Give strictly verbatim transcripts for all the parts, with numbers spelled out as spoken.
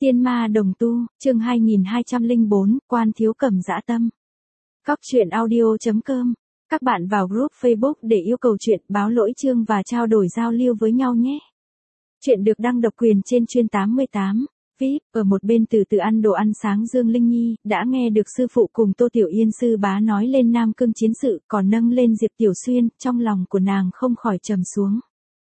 Tiên ma đồng tu, chương hai nghìn hai trăm lẻ bốn, Quan Thiếu Cẩm dã tâm. Cóc truyện audio chấm com. Các bạn vào group Facebook để yêu cầu chuyện, báo lỗi chương và trao đổi giao lưu với nhau nhé. Chuyện được đăng độc quyền trên chuyên tám mươi tám. vê i pê, ở một bên từ từ ăn đồ ăn sáng Dương Linh Nhi, đã nghe được sư phụ cùng Tô Tiểu Yên sư bá nói lên Nam Cương chiến sự, còn nâng lên Diệp Tiểu Xuyên, trong lòng của nàng không khỏi trầm xuống.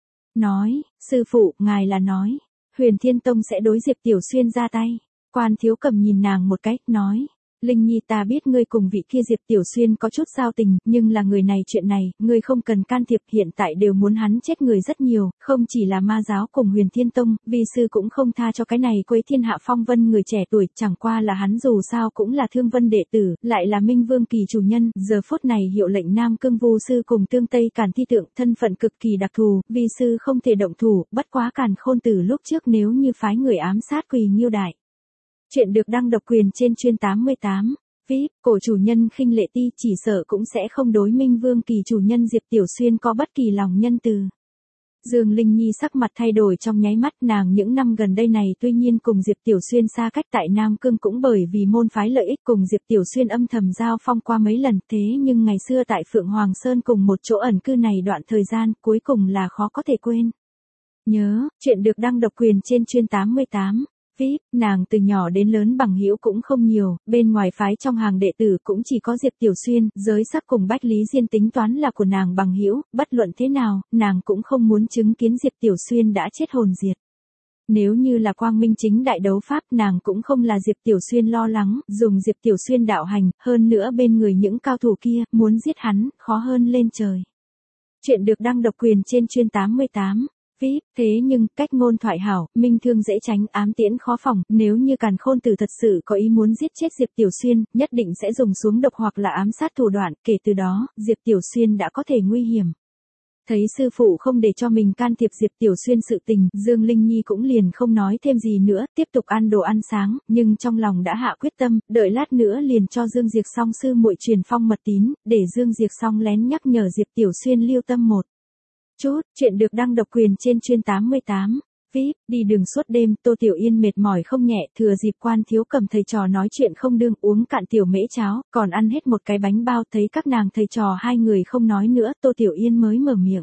Nói, sư phụ, ngài là nói, Huyền Thiên Tông sẽ đối Diệp Tiểu Xuyên ra tay. Quan Thiếu Cẩm nhìn nàng một cái, nói, Linh Nhi ta biết ngươi cùng vị kia Diệp Tiểu Xuyên có chút giao tình, nhưng là người này chuyện này, ngươi không cần can thiệp, hiện tại đều muốn hắn chết người rất nhiều, không chỉ là ma giáo cùng Huyền Thiên Tông, vi sư cũng không tha cho cái này Quế Thiên Hạ Phong Vân người trẻ tuổi, chẳng qua là hắn dù sao cũng là Thương Vân đệ tử, lại là Minh Vương kỳ chủ nhân, giờ phút này hiệu lệnh Nam Cương Vu sư cùng Tương Tây Càn Thi Tượng, thân phận cực kỳ đặc thù, vi sư không thể động thủ, bất quá Càn Khôn Tử lúc trước nếu như phái người ám sát Quỳ Nghiêu Đại. Chuyện được đăng độc quyền trên chuyên tám mươi tám. vê i pê, cổ chủ nhân Khinh Lệ Ti chỉ sợ cũng sẽ không đối Minh Vương kỳ chủ nhân Diệp Tiểu Xuyên có bất kỳ lòng nhân từ. Dương Linh Nhi sắc mặt thay đổi trong nháy mắt, nàng những năm gần đây này tuy nhiên cùng Diệp Tiểu Xuyên xa cách tại Nam Cương cũng bởi vì môn phái lợi ích cùng Diệp Tiểu Xuyên âm thầm giao phong qua mấy lần, thế nhưng ngày xưa tại Phượng Hoàng Sơn cùng một chỗ ẩn cư này đoạn thời gian cuối cùng là khó có thể quên. Nhớ, chuyện được đăng độc quyền trên chuyên tám mươi tám. vê i pê, nàng từ nhỏ đến lớn bằng hữu cũng không nhiều, bên ngoài phái trong hàng đệ tử cũng chỉ có Diệp Tiểu Xuyên, giới sắc cùng Bách Lý Diên tính toán là của nàng bằng hữu, bất luận thế nào, nàng cũng không muốn chứng kiến Diệp Tiểu Xuyên đã chết hồn diệt. Nếu như là quang minh chính đại đấu pháp, nàng cũng không là Diệp Tiểu Xuyên lo lắng, dùng Diệp Tiểu Xuyên đạo hành, hơn nữa bên người những cao thủ kia, muốn giết hắn, khó hơn lên trời. Chuyện được đăng độc quyền trên chuyên tám mươi tám. vê i pê, thế nhưng, cách ngôn thoại hảo, minh thương dễ tránh, ám tiễn khó phòng, nếu như Càn Khôn Tử thật sự có ý muốn giết chết Diệp Tiểu Xuyên, nhất định sẽ dùng xuống độc hoặc là ám sát thủ đoạn, kể từ đó, Diệp Tiểu Xuyên đã có thể nguy hiểm. Thấy sư phụ không để cho mình can thiệp Diệp Tiểu Xuyên sự tình, Dương Linh Nhi cũng liền không nói thêm gì nữa, tiếp tục ăn đồ ăn sáng, nhưng trong lòng đã hạ quyết tâm, đợi lát nữa liền cho Dương Diệp Song sư muội truyền phong mật tín, để Dương Diệp Song lén nhắc nhở Diệp Tiểu Xuyên lưu tâm một chút. Chuyện được đăng độc quyền trên chuyên tám mươi tám. vê i pê, đi đường suốt đêm, Tô Tiểu Yên mệt mỏi không nhẹ, thừa dịp Quan Thiếu Cẩm thầy trò nói chuyện không đương, uống cạn tiểu mễ cháo, còn ăn hết một cái bánh bao, thấy các nàng thầy trò hai người không nói nữa, Tô Tiểu Yên mới mở miệng.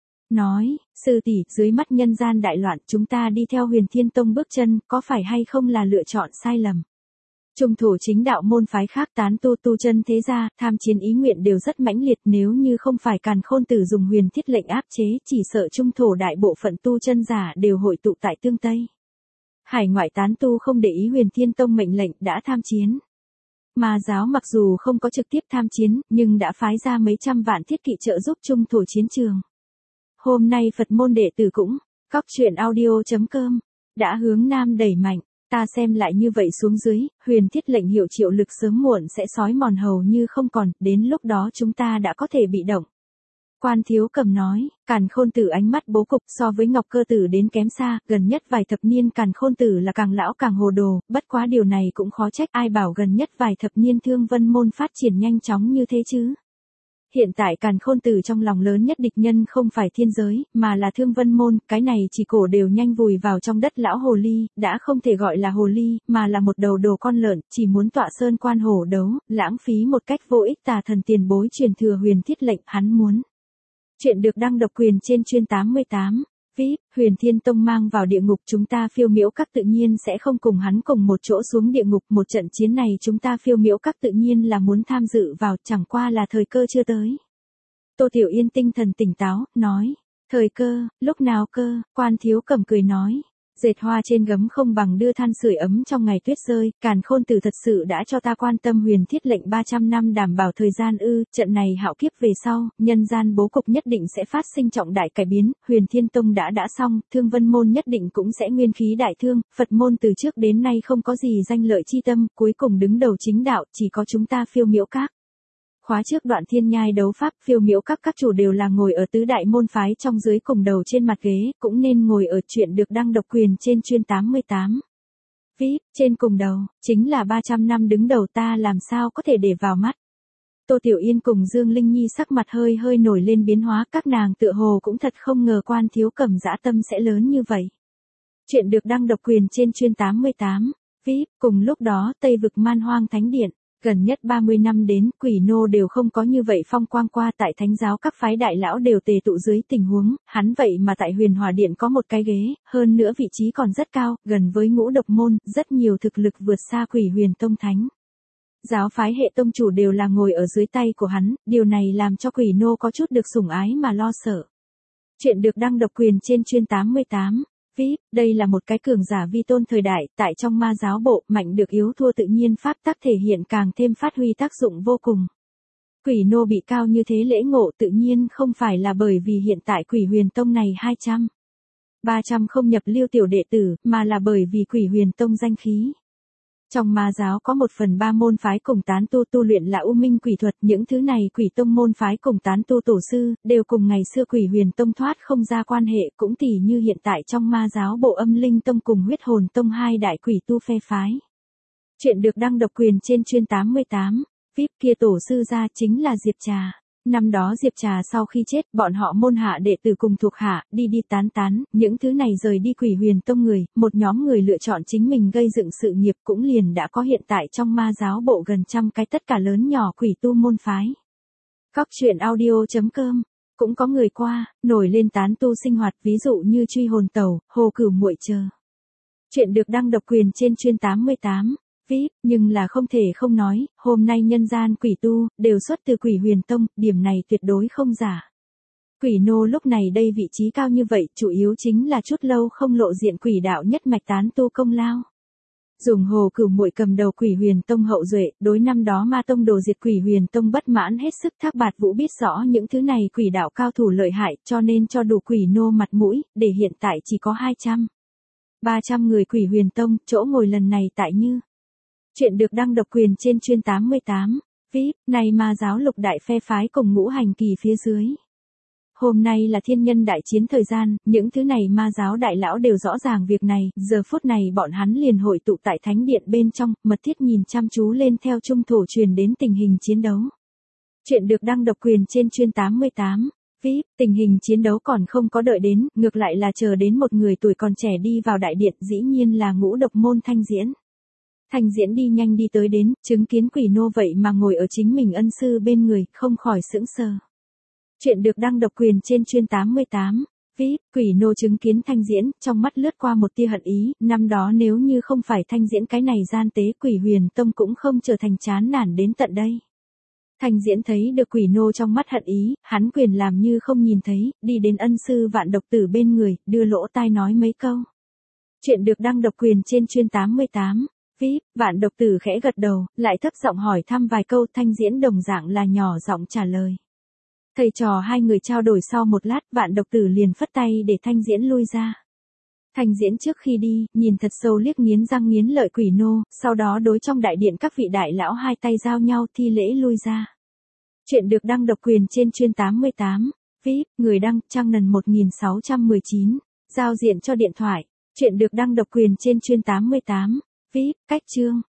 Nói, sư tỷ, dưới mắt nhân gian đại loạn, chúng ta đi theo Huyền Thiên Tông bước chân, có phải hay không là lựa chọn sai lầm? Trung thổ chính đạo môn phái khác tán tu tu chân thế gia, tham chiến ý nguyện đều rất mãnh liệt, nếu như không phải Càn Khôn Tử dùng huyền thiết lệnh áp chế, chỉ sợ trung thổ đại bộ phận tu chân giả đều hội tụ tại Tương Tây. Hải ngoại tán tu không để ý Huyền Thiên Tông mệnh lệnh đã tham chiến. Ma giáo mặc dù không có trực tiếp tham chiến, nhưng đã phái ra mấy trăm vạn thiết kỵ trợ giúp trung thổ chiến trường. Hôm nay Phật môn đệ tử cũng, cóc truyện audio chấm com, đã hướng Nam đẩy mạnh. Ta xem lại như vậy xuống dưới, huyền thiết lệnh hiệu triệu lực sớm muộn sẽ xói mòn hầu như không còn, đến lúc đó chúng ta đã có thể bị động. Quan Thiếu Cẩm nói, Càn Khôn Tử ánh mắt bố cục so với Ngọc Cơ Tử đến kém xa, gần nhất vài thập niên Càn Khôn Tử là càng lão càng hồ đồ, bất quá điều này cũng khó trách, ai bảo gần nhất vài thập niên Thương Vân môn phát triển nhanh chóng như thế chứ. Hiện tại Càn Khôn Tử trong lòng lớn nhất địch nhân không phải thiên giới, mà là Thương Vân môn, cái này chỉ cổ đều nhanh vùi vào trong đất lão hồ ly, đã không thể gọi là hồ ly, mà là một đầu đồ con lợn, chỉ muốn tọa sơn quan hổ đấu, lãng phí một cách vô ích tà thần tiền bối truyền thừa huyền thiết lệnh, hắn muốn. Chuyện được đăng độc quyền trên chuyên tám mươi tám. vê i pê, Huyền Thiên Tông mang vào địa ngục, chúng ta Phiêu Miễu Các tự nhiên sẽ không cùng hắn cùng một chỗ xuống địa ngục, một trận chiến này chúng ta Phiêu Miễu Các tự nhiên là muốn tham dự vào, chẳng qua là thời cơ chưa tới. Tô Tiểu Yên tinh thần tỉnh táo, nói, thời cơ, lúc nào cơ? Quan Thiếu Cẩm cười nói, dệt hoa trên gấm không bằng đưa than sưởi ấm trong ngày tuyết rơi, Càn Khôn Tử thật sự đã cho ta quan tâm huyền thiết lệnh ba trăm năm đảm bảo thời gian ư, trận này hạo kiếp về sau, nhân gian bố cục nhất định sẽ phát sinh trọng đại cải biến, Huyền Thiên Tông đã đã xong, Thương Vân môn nhất định cũng sẽ nguyên khí đại thương, Phật môn từ trước đến nay không có gì danh lợi chi tâm, cuối cùng đứng đầu chính đạo, chỉ có chúng ta Phiêu Miễu Các. Khóa trước đoạn thiên nhai đấu pháp, Phiêu Miễu Các các chủ đều là ngồi ở tứ đại môn phái trong dưới cùng đầu trên mặt ghế, cũng nên ngồi ở chuyện được đăng độc quyền trên chuyên tám mươi tám. vê i pê, trên cùng đầu, chính là ba trăm năm đứng đầu, ta làm sao có thể để vào mắt. Tô Tiểu Yên cùng Dương Linh Nhi sắc mặt hơi hơi nổi lên biến hóa, các nàng tựa hồ cũng thật không ngờ Quan Thiếu Cẩm dã tâm sẽ lớn như vậy. Chuyện được đăng độc quyền trên chuyên tám mươi tám. vê i pê, cùng lúc đó Tây vực Man Hoang Thánh Điện. Gần nhất ba mươi năm đến, Quỷ Nô đều không có như vậy phong quang qua tại thánh giáo các phái đại lão đều tề tụ dưới tình huống, hắn vậy mà tại Huyền Hỏa Điện có một cái ghế, hơn nữa vị trí còn rất cao, gần với ngũ độc môn, rất nhiều thực lực vượt xa Quỷ Huyền Tông Thánh. Giáo phái hệ tông chủ đều là ngồi ở dưới tay của hắn, điều này làm cho Quỷ Nô có chút được sủng ái mà lo sợ. Chuyện được đăng độc quyền trên chuyên tám mươi tám. vê i pê, đây là một cái cường giả vi tôn thời đại, tại trong ma giáo bộ, mạnh được yếu thua tự nhiên pháp tắc thể hiện càng thêm phát huy tác dụng vô cùng. Quỷ Nô bị cao như thế lễ ngộ tự nhiên không phải là bởi vì hiện tại Quỷ Huyền Tông này hai trăm, ba trăm không nhập lưu tiểu đệ tử, mà là bởi vì Quỷ Huyền Tông danh khí. Trong ma giáo có một phần ba môn phái cùng tán tu tu luyện là U Minh Quỷ Thuật, những thứ này Quỷ Tông môn phái cùng tán tu tổ sư, đều cùng ngày xưa Quỷ Huyền Tông thoát không ra quan hệ, cũng tỉ như hiện tại trong ma giáo bộ Âm Linh Tông cùng Huyết Hồn Tông hai đại quỷ tu phe phái. Chuyện được đăng độc quyền trên chuyên tám mươi tám. vê i pê kia tổ sư gia chính là Diệp Trà. Năm đó Diệp Trà sau khi chết, bọn họ môn hạ đệ tử cùng thuộc hạ, đi đi tán tán, những thứ này rời đi Quỷ Huyền Tông người, một nhóm người lựa chọn chính mình gây dựng sự nghiệp cũng liền đã có hiện tại trong ma giáo bộ gần trăm cái tất cả lớn nhỏ quỷ tu môn phái. Góc truyện audio chấm com. Cũng có người qua, nổi lên tán tu sinh hoạt ví dụ như Truy Hồn Tẩu, Hồ Cửu Muội chờ. Chuyện được đăng độc quyền trên chuyên tám mươi tám. vê i pê, nhưng là không thể không nói, hôm nay nhân gian quỷ tu, đều xuất từ Quỷ Huyền Tông, điểm này tuyệt đối không giả. Quỷ Nô lúc này đây vị trí cao như vậy, chủ yếu chính là chút lâu không lộ diện quỷ đạo nhất mạch tán tu công lao. Dùng Hồ Cửu Muội cầm đầu Quỷ Huyền Tông hậu duệ, đối năm đó ma tông đồ diệt Quỷ Huyền Tông bất mãn hết sức. Thác Bạt Vũ biết rõ những thứ này quỷ đạo cao thủ lợi hại, cho nên cho đủ Quỷ Nô mặt mũi, để hiện tại chỉ có hai trăm, ba trăm người Quỷ Huyền Tông, chỗ ngồi lần này tại Như. Chuyện được đăng độc quyền trên chuyên tám mươi tám. vê i pê, này ma giáo lục đại phe phái cùng ngũ hành kỳ phía dưới. Hôm nay là thiên nhân đại chiến thời gian, những thứ này ma giáo đại lão đều rõ ràng việc này, giờ phút này bọn hắn liền hội tụ tại thánh điện bên trong, mật thiết nhìn chăm chú lên theo trung thổ truyền đến tình hình chiến đấu. Chuyện được đăng độc quyền trên chuyên tám mươi tám. vê i pê, tình hình chiến đấu còn không có đợi đến, ngược lại là chờ đến một người tuổi còn trẻ đi vào đại điện, dĩ nhiên là ngũ độc môn Thanh Diễn. Thanh Diễn đi nhanh đi tới đến, chứng kiến Quỷ Nô vậy mà ngồi ở chính mình ân sư bên người, không khỏi sững sờ. Chuyện được đăng độc quyền trên chuyên tám mươi tám. vê i pê, Quỷ Nô chứng kiến Thanh Diễn, trong mắt lướt qua một tia hận ý, năm đó nếu như không phải Thanh Diễn cái này gian tế Quỷ Huyền Tông cũng không trở thành chán nản đến tận đây. Thanh Diễn thấy được Quỷ Nô trong mắt hận ý, hắn quyền làm như không nhìn thấy, đi đến ân sư Vạn Độc Tử bên người, đưa lỗ tai nói mấy câu. Chuyện được đăng độc quyền trên chuyên tám mươi tám. vê i pê, Vạn Độc Tử khẽ gật đầu, lại thấp giọng hỏi thăm vài câu, Thanh Diễn đồng dạng là nhỏ giọng trả lời. Thầy trò hai người trao đổi sau một lát, Vạn Độc Tử liền phất tay để Thanh Diễn lui ra. Thanh Diễn trước khi đi, nhìn thật sâu liếc nghiến răng nghiến lợi Quỷ Nô, sau đó đối trong đại điện các vị đại lão hai tay giao nhau thi lễ lui ra. Chuyện được đăng độc quyền trên chuyên tám mươi tám. vê i pê, người đăng, Trang Nần một nghìn sáu trăm mười chín. Giao diện cho điện thoại. Chuyện được đăng độc quyền trên chuyên tám mươi tám. vê i pê, cách chương.